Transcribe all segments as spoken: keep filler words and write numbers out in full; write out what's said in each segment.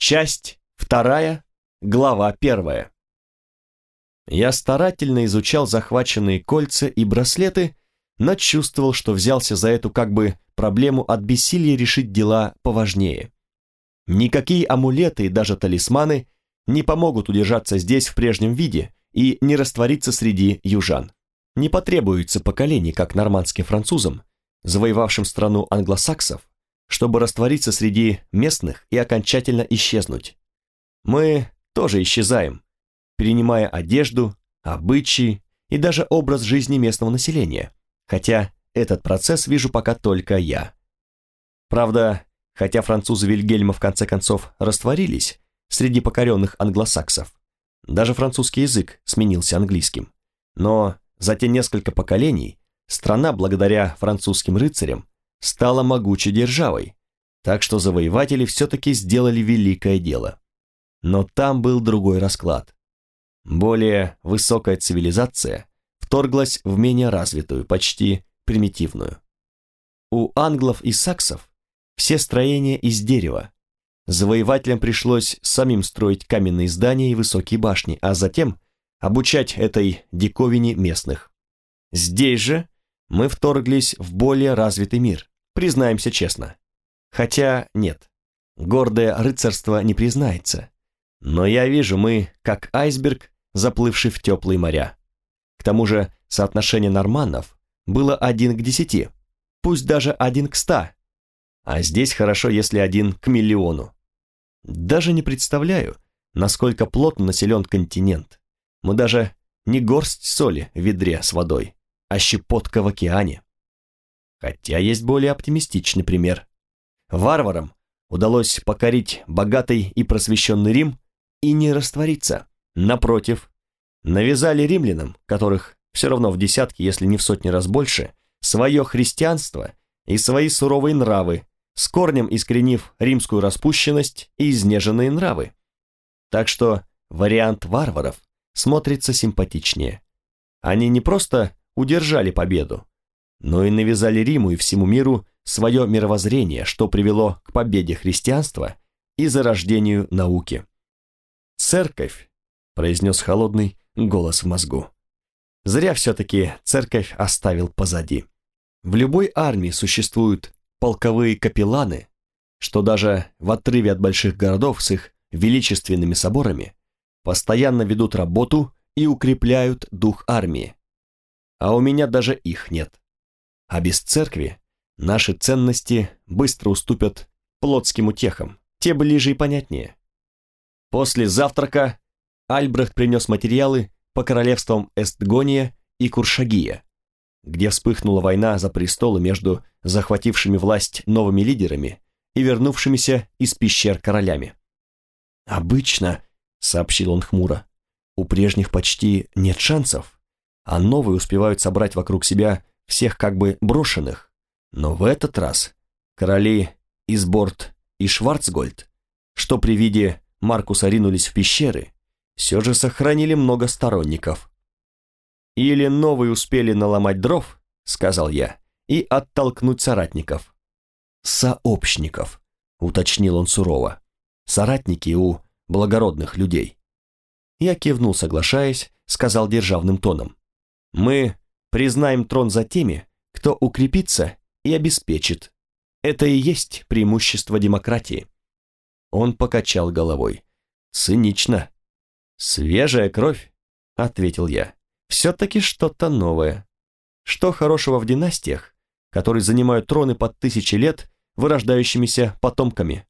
Часть вторая, глава первая. Я старательно изучал захваченные кольца и браслеты, но чувствовал, что взялся за эту как бы проблему от бессилия решить дела поважнее. Никакие амулеты и даже талисманы не помогут удержаться здесь в прежнем виде и не раствориться среди южан. Не потребуется поколений, как нормандским французам, завоевавшим страну англосаксов, чтобы раствориться среди местных и окончательно исчезнуть. Мы тоже исчезаем, перенимая одежду, обычаи и даже образ жизни местного населения, хотя этот процесс вижу пока только я. Правда, хотя французы Вильгельма в конце концов растворились среди покоренных англосаксов, даже французский язык сменился английским, но за те несколько поколений страна, благодаря французским рыцарям, стала могучей державой, так что завоеватели все-таки сделали великое дело. Но там был другой расклад. Более высокая цивилизация вторглась в менее развитую, почти примитивную. У англов и саксов все строения из дерева. Завоевателям пришлось самим строить каменные здания и высокие башни, а затем обучать этой диковине местных. Здесь же мы вторглись в более развитый мир, признаемся честно. Хотя нет, гордое рыцарство не признается. Но я вижу, мы как айсберг, заплывший в теплые моря. К тому же соотношение норманнов было один к десяти, пусть даже один к ста, а здесь хорошо, если один к миллиону. Даже не представляю, насколько плотно населен континент. Мы даже не горсть соли в ведре с водой, а щепотка в океане. Хотя есть более оптимистичный пример. Варварам удалось покорить богатый и просвещенный Рим и не раствориться. Напротив, навязали римлянам, которых все равно в десятки, если не в сотни раз больше, свое христианство и свои суровые нравы, с корнем искоренив римскую распущенность и изнеженные нравы. Так что вариант варваров смотрится симпатичнее. Они не просто удержали победу, но и навязали Риму и всему миру свое мировоззрение, что привело к победе христианства и зарождению науки. «Церковь», — произнес холодный голос в мозгу. Зря все-таки церковь оставил позади. В любой армии существуют полковые капелланы, что даже в отрыве от больших городов с их величественными соборами постоянно ведут работу и укрепляют дух армии. А у меня даже их нет. А без церкви наши ценности быстро уступят плотским утехам, те ближе и понятнее. После завтрака Альбрехт принес материалы по королевствам Эстгония и Куршагия, где вспыхнула война за престолы между захватившими власть новыми лидерами и вернувшимися из пещер королями. «Обычно», — сообщил он хмуро, — «у прежних почти нет шансов, а новые успевают собрать вокруг себя всех как бы брошенных. Но в этот раз короли Изборт и Шварцгольд, что при виде Маркуса ринулись в пещеры, все же сохранили много сторонников. «Или новые успели наломать дров, — сказал я, — и оттолкнуть соратников». «Сообщников», — уточнил он сурово. «Соратники у благородных людей». Я кивнул, соглашаясь, сказал державным тоном. «Мы признаем трон за теми, кто укрепится и обеспечит. Это и есть преимущество демократии». Он покачал головой. «Цинично». «Свежая кровь», — ответил я. «Все-таки что-то новое. Что хорошего в династиях, которые занимают троны под тысячи лет вырождающимися потомками?»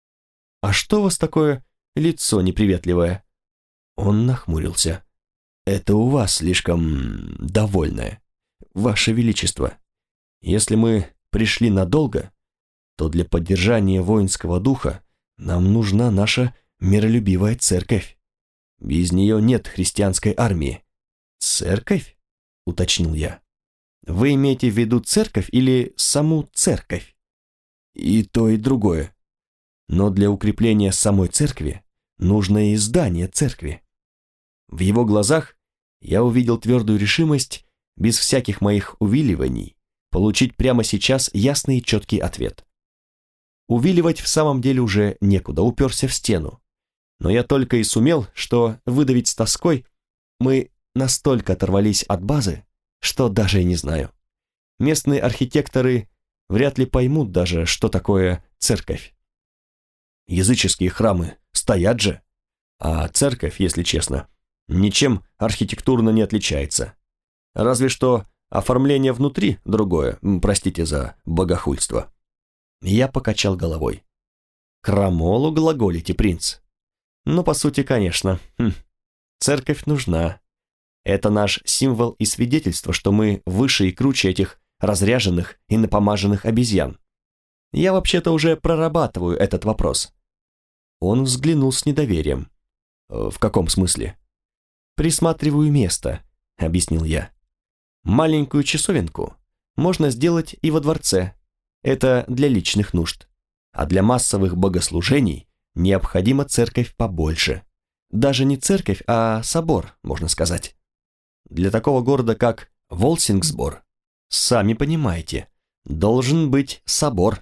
«А что у вас такое лицо неприветливое?» Он нахмурился. «Это у вас слишком довольное, Ваше Величество. Если мы пришли надолго, то для поддержания воинского духа нам нужна наша миролюбивая церковь. Без нее нет христианской армии». «Церковь?» — уточнил я. «Вы имеете в виду церковь или саму церковь?» «И то, и другое. Но для укрепления самой церкви нужно и здание церкви». В его глазах я увидел твердую решимость, без всяких моих увиливаний, получить прямо сейчас ясный и четкий ответ. Увиливать в самом деле уже некуда, уперся в стену. Но я только и сумел, что выдавить с тоской. Мы настолько оторвались от базы, что даже и не знаю. Местные архитекторы вряд ли поймут даже, что такое церковь. Языческие храмы стоят же, а церковь, если честно, ничем архитектурно не отличается. Разве что оформление внутри другое, простите за богохульство. Я покачал головой. Крамолу глаголите, принц. Ну, по сути, конечно. Хм. Церковь нужна. Это наш символ и свидетельство, что мы выше и круче этих разряженных и напомаженных обезьян. Я вообще-то уже прорабатываю этот вопрос. Он взглянул с недоверием. В каком смысле? Присматриваю место, объяснил я. Маленькую часовенку можно сделать и во дворце. Это для личных нужд. А для массовых богослужений необходима церковь побольше. Даже не церковь, а собор, можно сказать. Для такого города, как Волсингсбор, сами понимаете, должен быть собор.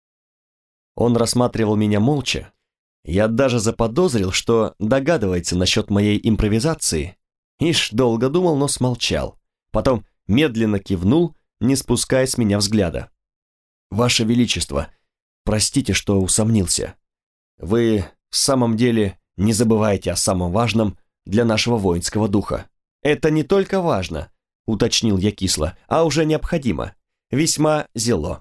Он рассматривал меня молча. Я даже заподозрил, что догадывается насчет моей импровизации. Ишь, долго думал, но смолчал. Потом медленно кивнул, не спуская с меня взгляда. «Ваше Величество, простите, что усомнился. Вы в самом деле не забывайте о самом важном для нашего воинского духа. Это не только важно, уточнил я кисло, а уже необходимо. Весьма зело».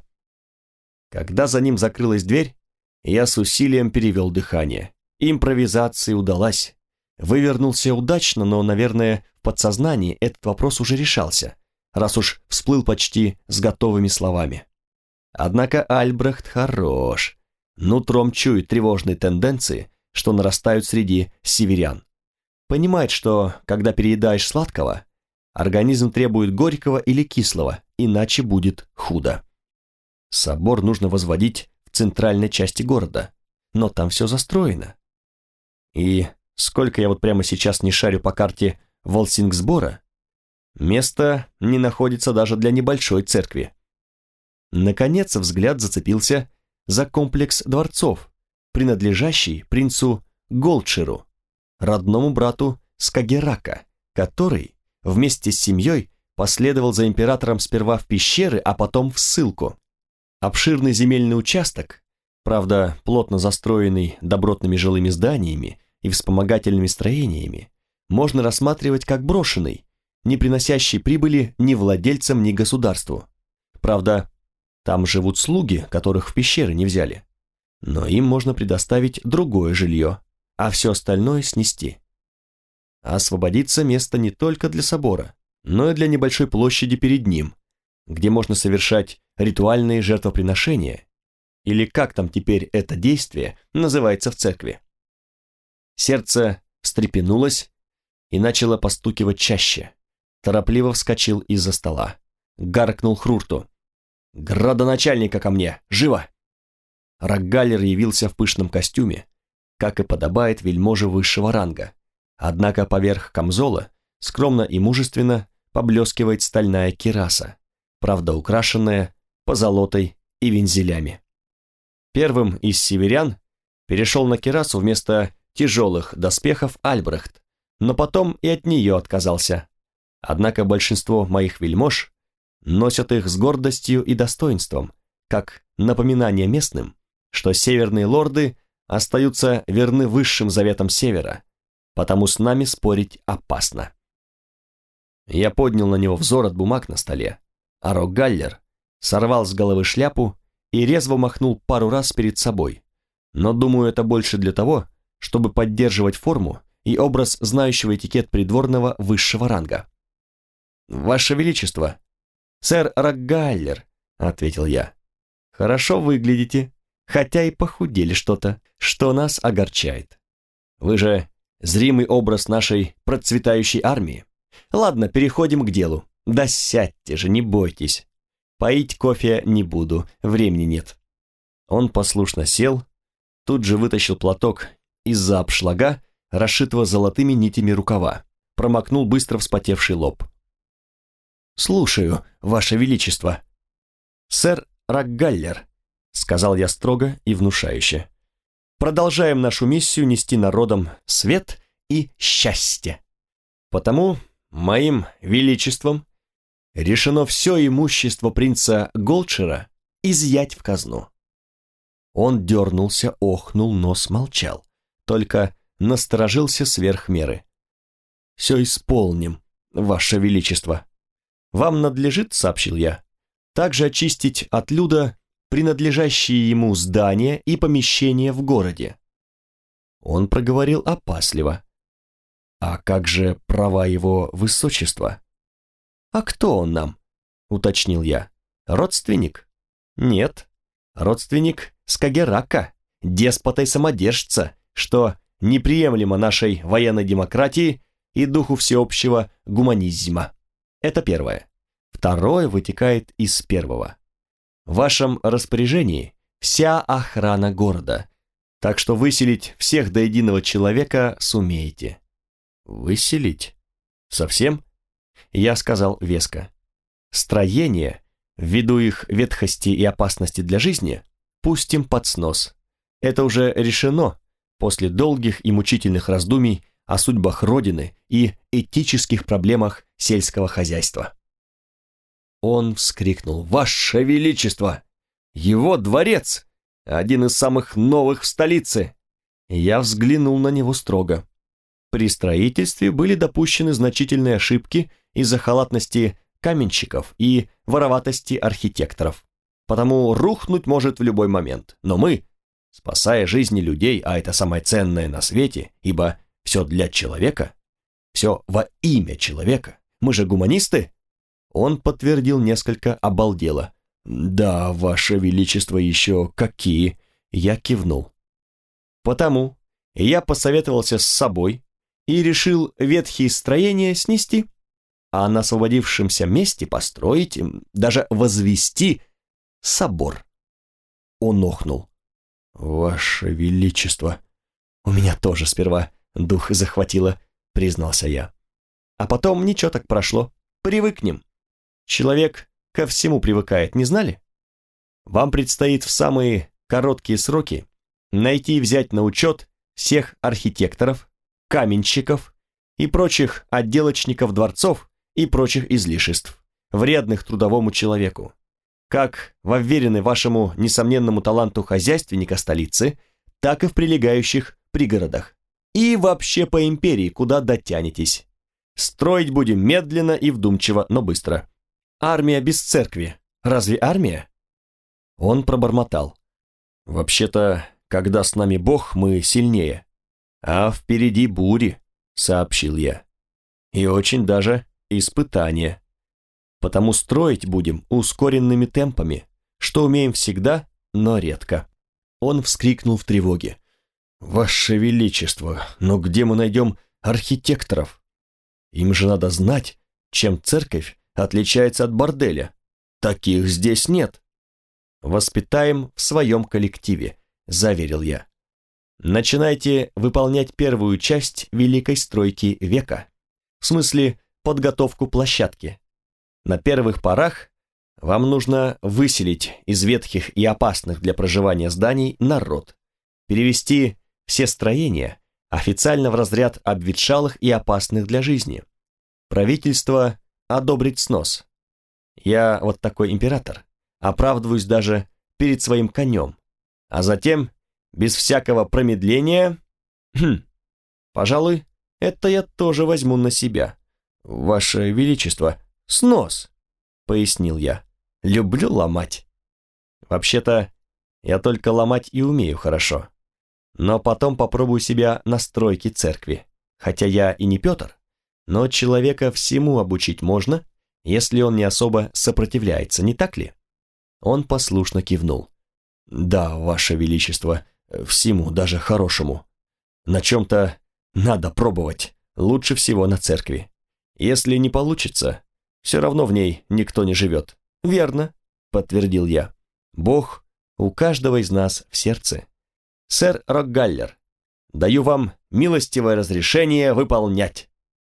Когда за ним закрылась дверь, я с усилием перевел дыхание. Импровизация удалась. Вывернулся удачно, но, наверное, в подсознании этот вопрос уже решался, раз уж всплыл почти с готовыми словами. Однако Альбрехт хорош. Нутром чует тревожные тенденции, что нарастают среди северян. Понимает, что, когда переедаешь сладкого, организм требует горького или кислого, иначе будет худо. Собор нужно возводить в центральной части города, но там все застроено. И сколько я вот прямо сейчас не шарю по карте Волсингсбора, место не находится даже для небольшой церкви. Наконец взгляд зацепился за комплекс дворцов, принадлежащий принцу Голдширу, родному брату Скагеррака, который вместе с семьей последовал за императором сперва в пещеры, а потом в ссылку. Обширный земельный участок, правда, плотно застроенный добротными жилыми зданиями и вспомогательными строениями, можно рассматривать как брошенный, не приносящий прибыли ни владельцам, ни государству. Правда, там живут слуги, которых в пещеры не взяли. Но им можно предоставить другое жилье, а все остальное снести. Освободится место не только для собора, но и для небольшой площади перед ним, где можно совершать ритуальные жертвоприношения, или как там теперь это действие называется в церкви. Сердце встрепенулось и начало постукивать чаще. Торопливо вскочил из-за стола. Гаркнул Хрурту. «Градоначальника ко мне! Живо!» Рокгаллер явился в пышном костюме, как и подобает вельможе высшего ранга. Однако поверх камзола скромно и мужественно поблескивает стальная кираса, правда украшенная позолотой и вензелями. Первым из северян перешел на кирасу вместо тяжелых доспехов Альбрехт, но потом и от нее отказался. Однако большинство моих вельмож носят их с гордостью и достоинством, как напоминание местным, что северные лорды остаются верны высшим заветам севера, потому с нами спорить опасно. Я поднял на него взор от бумаг на столе, а Рокгаллер сорвал с головы шляпу и резво махнул пару раз перед собой, но думаю, это больше для того, чтобы поддерживать форму и образ знающего этикет придворного высшего ранга. «Ваше Величество!» «Сэр Рокгаллер», — ответил я. «Хорошо выглядите, хотя и похудели что-то, что нас огорчает. Вы же зримый образ нашей процветающей армии. Ладно, переходим к делу. Да сядьте же, не бойтесь. Поить кофе не буду, времени нет». Он послушно сел, тут же вытащил платок из-за обшлага, расшитого золотыми нитями рукава, промокнул быстро вспотевший лоб. «Слушаю, Ваше Величество». «Сэр Рокгаллер, сказал я строго и внушающе. Продолжаем нашу миссию нести народам свет и счастье. Потому моим величеством решено все имущество принца Голдшира изъять в казну. Он дернулся, охнул, но смолчал, только насторожился сверх меры. «Все исполним, ваше величество. Вам надлежит, — сообщил я, — также очистить от люда принадлежащие ему здания и помещения в городе». Он проговорил опасливо. «А как же права его высочества?» «А кто он нам?» — уточнил я. «Родственник?» «Нет, родственник Скагеррака, деспота и самодержца, что неприемлемо нашей военной демократии и духу всеобщего гуманизма. Это первое. Второе вытекает из первого. В вашем распоряжении вся охрана города, так что выселить всех до единого человека сумеете». «Выселить? Совсем?» Я сказал веско. «Строения, ввиду их ветхости и опасности для жизни, пустим под снос. Это уже решено после долгих и мучительных раздумий о судьбах Родины и этических проблемах сельского хозяйства». Он вскрикнул: «Ваше Величество! Его дворец! Один из самых новых в столице!» Я взглянул на него строго. При строительстве были допущены значительные ошибки из-за халатности каменщиков и вороватости архитекторов. Потому рухнуть может в любой момент. Но мы, спасая жизни людей, а это самое ценное на свете, ибо все для человека, все во имя человека, мы же гуманисты, он подтвердил несколько обалдело. «Да, ваше величество, еще какие!» Я кивнул. Потому я посоветовался с собой и решил ветхие строения снести, а на освободившемся месте построить, даже возвести собор. Он охнул. «Ваше величество!» «У меня тоже сперва дух захватило», — признался я. «А потом ничего так прошло. Привыкнем. Человек ко всему привыкает, не знали? Вам предстоит в самые короткие сроки найти и взять на учет всех архитекторов, каменщиков и прочих отделочников дворцов и прочих излишеств, вредных трудовому человеку, как во вверенной вашему несомненному таланту хозяйственника столицы, так и в прилегающих пригородах, и вообще по империи, куда дотянетесь. Строить будем медленно и вдумчиво, но быстро. Армия без церкви. Разве армия?» Он пробормотал. «Вообще-то, когда с нами Бог, мы сильнее. А впереди бури», — сообщил я. «И очень даже испытания. Потому строить будем ускоренными темпами, что умеем всегда, но редко». Он вскрикнул в тревоге. «Ваше Величество, но где мы найдем архитекторов? Им же надо знать, чем церковь отличается от борделя. Таких здесь нет». «Воспитаем в своем коллективе», — заверил я. «Начинайте выполнять первую часть великой стройки века, в смысле подготовку площадки. На первых порах вам нужно выселить из ветхих и опасных для проживания зданий народ, перевести все строения официально в разряд обветшалых и опасных для жизни. Правительство одобрит снос. Я вот такой император, оправдываюсь даже перед своим конем, а затем, без всякого промедления, хм, пожалуй, это я тоже возьму на себя. Ваше Величество, снос, пояснил я. Люблю ломать. Вообще-то, я только ломать и умею хорошо. Но потом попробую себя на стройке церкви. Хотя я и не Петр, но человека всему обучить можно, если он не особо сопротивляется, не так ли? Он послушно кивнул. «Да, Ваше Величество, всему, даже хорошему. На чем-то надо пробовать, лучше всего на церкви. Если не получится, все равно в ней никто не живет». «Верно», — подтвердил я. «Бог у каждого из нас в сердце. Сэр Рокгаллер, даю вам милостивое разрешение выполнять».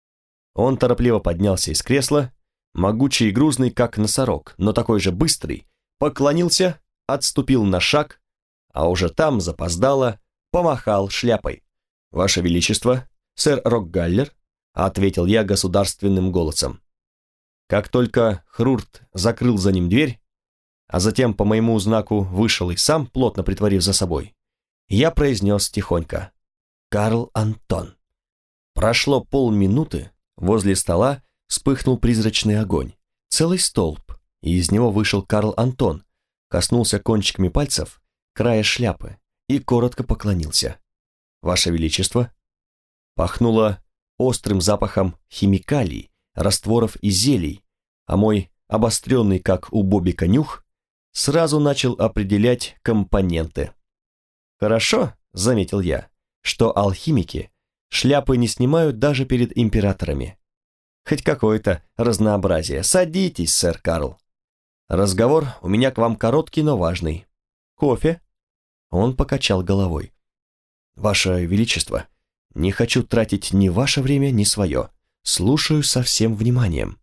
Он торопливо поднялся из кресла, могучий и грузный, как носорог, но такой же быстрый, поклонился, отступил на шаг, а уже там запоздало помахал шляпой. «Ваше Величество, сэр Рокгаллер», — ответил я государственным голосом. Как только Хрурт закрыл за ним дверь, а затем по моему знаку вышел и сам, плотно притворив за собой, я произнес тихонько: «Карл Антон». Прошло полминуты, возле стола вспыхнул призрачный огонь, целый столб, и из него вышел Карл Антон, коснулся кончиками пальцев края шляпы и коротко поклонился. «Ваше Величество». Пахнуло острым запахом химикалий, растворов и зелий, а мой обостренный, как у Бобика, нюх сразу начал определять компоненты. «Хорошо», — заметил я, — «что алхимики шляпы не снимают даже перед императорами. Хоть какое-то разнообразие. Садитесь, сэр Карл. Разговор у меня к вам короткий, но важный. Кофе?» Он покачал головой. «Ваше Величество, не хочу тратить ни ваше время, ни свое. Слушаю со всем вниманием».